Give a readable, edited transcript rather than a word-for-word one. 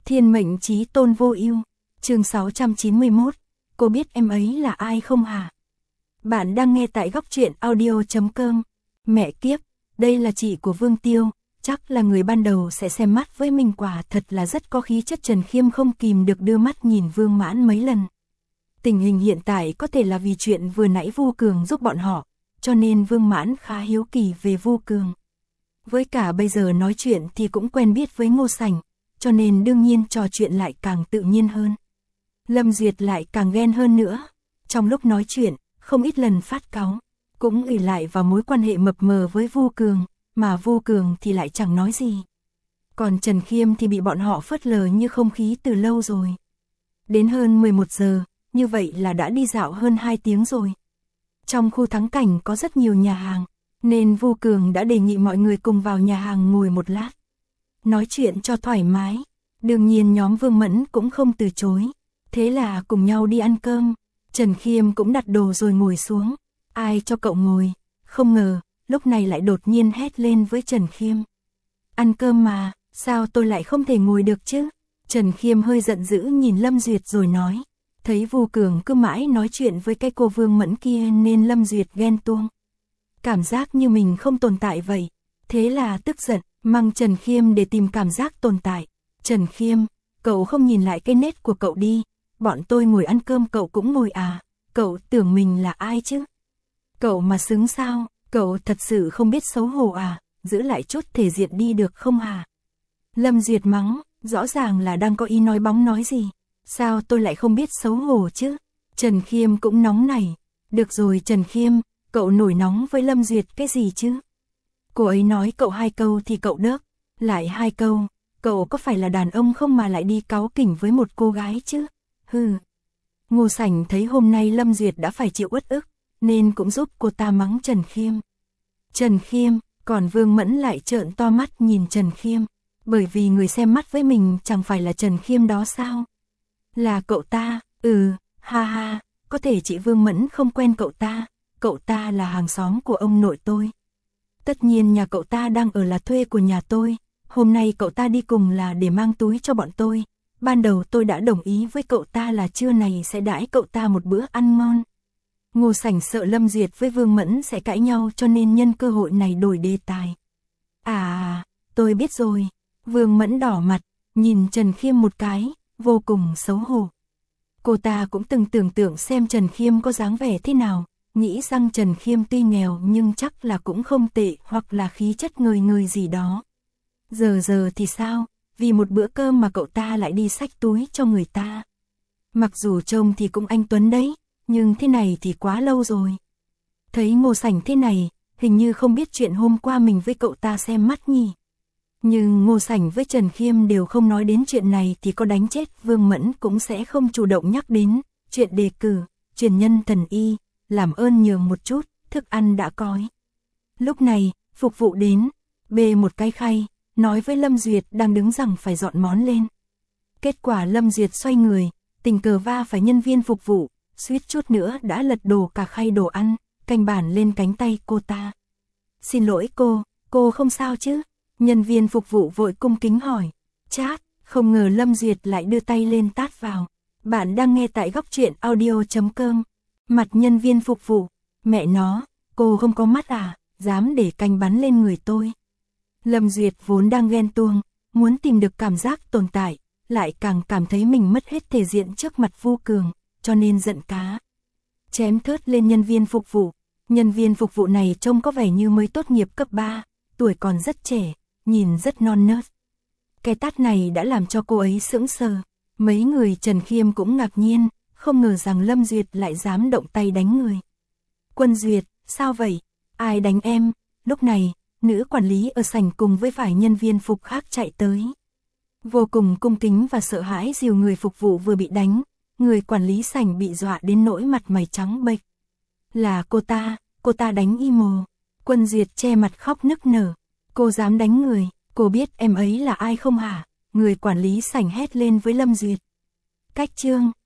Thiên mệnh chí tôn vô ưu. Chương 691. Cô biết em ấy là ai không hả? Bạn đang nghe tại góc truyện audio.com. Mẹ kiếp, đây là chị của Vương Tiêu, chắc là người ban đầu sẽ xem mắt với mình, quả thật là rất có khí chất. Trần Khiêm không kìm được đưa mắt nhìn Vương Mãn mấy lần. Tình hình hiện tại có thể là vì chuyện vừa nãy Vu Cường giúp bọn họ, cho nên Vương Mãn khá hiếu kỳ về Vu Cường. Với cả bây giờ nói chuyện thì cũng quen biết với Ngô Sảnh, cho nên đương nhiên trò chuyện lại càng tự nhiên hơn. Lâm Duyệt lại càng ghen hơn nữa. Trong lúc nói chuyện, không ít lần phát cáu, cũng ỷ lại vào mối quan hệ mập mờ với Vu Cường, mà Vu Cường thì lại chẳng nói gì. Còn Trần Khiêm thì bị bọn họ phớt lờ như không khí từ lâu rồi. Đến hơn 11 giờ, như vậy là đã đi dạo hơn 2 tiếng rồi. Trong khu thắng cảnh có rất nhiều nhà hàng, nên Vu Cường đã đề nghị mọi người cùng vào nhà hàng ngồi một lát, nói chuyện cho thoải mái. Đương nhiên nhóm Vương Mẫn cũng không từ chối, thế là cùng nhau đi ăn cơm. Trần Khiêm cũng đặt đồ rồi ngồi xuống. Ai cho cậu ngồi? Không ngờ, lúc này lại đột nhiên hét lên với Trần Khiêm. Ăn cơm mà, sao tôi lại không thể ngồi được chứ? Trần Khiêm hơi giận dữ nhìn Lâm Duyệt rồi nói. Thấy Vu Cường cứ mãi nói chuyện với cái cô Vương Mẫn kia nên Lâm Duyệt ghen tuông. Cảm giác như mình không tồn tại vậy. Thế là tức giận, mắng Trần Khiêm để tìm cảm giác tồn tại. Trần Khiêm, cậu không nhìn lại cái nết của cậu đi. Bọn tôi ngồi ăn cơm cậu cũng ngồi à? Cậu tưởng mình là ai chứ? Cậu mà xứng sao? Cậu thật sự không biết xấu hổ à? Giữ lại chút thể diện đi được không hả? Lâm Duyệt mắng, rõ ràng là đang có ý nói bóng nói gì. Sao tôi lại không biết xấu hổ chứ? Trần Khiêm cũng nóng nảy. Được rồi Trần Khiêm, cậu nổi nóng với Lâm Duyệt cái gì chứ? Cô ấy nói cậu 2 câu thì cậu đớp, lại 2 câu. Cậu có phải là đàn ông không mà lại đi cáu kỉnh với một cô gái chứ? Hừ. Ngô Sảnh thấy hôm nay Lâm Duyệt đã phải chịu uất ức, nên cũng giúp cô ta mắng Trần Khiêm. Trần Khiêm, còn Vương Mẫn lại trợn to mắt nhìn Trần Khiêm, bởi vì người xem mắt với mình chẳng phải là Trần Khiêm đó sao? Là cậu ta, ha ha, có thể chị Vương Mẫn không quen cậu ta là hàng xóm của ông nội tôi. Tất nhiên nhà cậu ta đang ở là thuê của nhà tôi, hôm nay cậu ta đi cùng là để mang túi cho bọn tôi. Ban đầu tôi đã đồng ý với cậu ta là trưa này sẽ đãi cậu ta một bữa ăn ngon. Ngô Sảnh sợ Lâm Duyệt với Vương Mẫn sẽ cãi nhau cho nên nhân cơ hội này đổi đề tài. À, tôi biết rồi. Vương Mẫn đỏ mặt, nhìn Trần Khiêm một cái, vô cùng xấu hổ. Cô ta cũng từng tưởng tượng xem Trần Khiêm có dáng vẻ thế nào, nghĩ rằng Trần Khiêm tuy nghèo nhưng chắc là cũng không tệ, hoặc là khí chất ngời ngời gì đó. Giờ thì sao? Vì một bữa cơm mà cậu ta lại đi xách túi cho người ta. Mặc dù trông thì cũng anh tuấn đấy, nhưng thế này thì quá lâu rồi. Thấy Ngô Sảnh thế này, hình như không biết chuyện hôm qua mình với cậu ta xem mắt nhỉ. Nhưng Ngô Sảnh với Trần Khiêm đều không nói đến chuyện này thì có đánh chết Vương Mẫn cũng sẽ không chủ động nhắc đến. Chuyện đề cử, truyền nhân thần y, làm ơn nhường một chút, thức ăn đã cói. Lúc này, phục vụ đến, bê một cái khay, nói với Lâm Duyệt đang đứng rằng phải dọn món lên. Kết quả Lâm Duyệt xoay người, tình cờ va phải nhân viên phục vụ, suýt chút nữa đã lật đổ cả khay đồ ăn, canh bản lên cánh tay cô ta. Xin lỗi cô không sao chứ? Nhân viên phục vụ vội cung kính hỏi. Chát, không ngờ Lâm Duyệt lại đưa tay lên tát vào. Bạn đang nghe tại góc truyện audio.com. Mặt nhân viên phục vụ, mẹ nó, cô không có mắt à, dám để canh bắn lên người tôi. Lâm Duyệt vốn đang ghen tuông, muốn tìm được cảm giác tồn tại, lại càng cảm thấy mình mất hết thể diện trước mặt Vu Cường, cho nên giận cá. Chém thớt lên nhân viên phục vụ. Nhân viên phục vụ này trông có vẻ như mới tốt nghiệp cấp 3, tuổi còn rất trẻ, nhìn rất non nớt. Cái tát này đã làm cho cô ấy sững sờ. Mấy người Trần Khiêm cũng ngạc nhiên, không ngờ rằng Lâm Duyệt lại dám động tay đánh người. Quân Duyệt, sao vậy? Ai đánh em? Lúc này, nữ quản lý ở sảnh cùng với vài nhân viên phục khác chạy tới. Vô cùng cung kính và sợ hãi dìu người phục vụ vừa bị đánh, người quản lý sảnh bị dọa đến nỗi mặt mày trắng bệch. Là cô ta đánh Imo. Quân Duyệt che mặt khóc nức nở. Cô dám đánh người, cô biết em ấy là ai không hả? Người quản lý sảnh hét lên với Lâm Duyệt. Cách chương.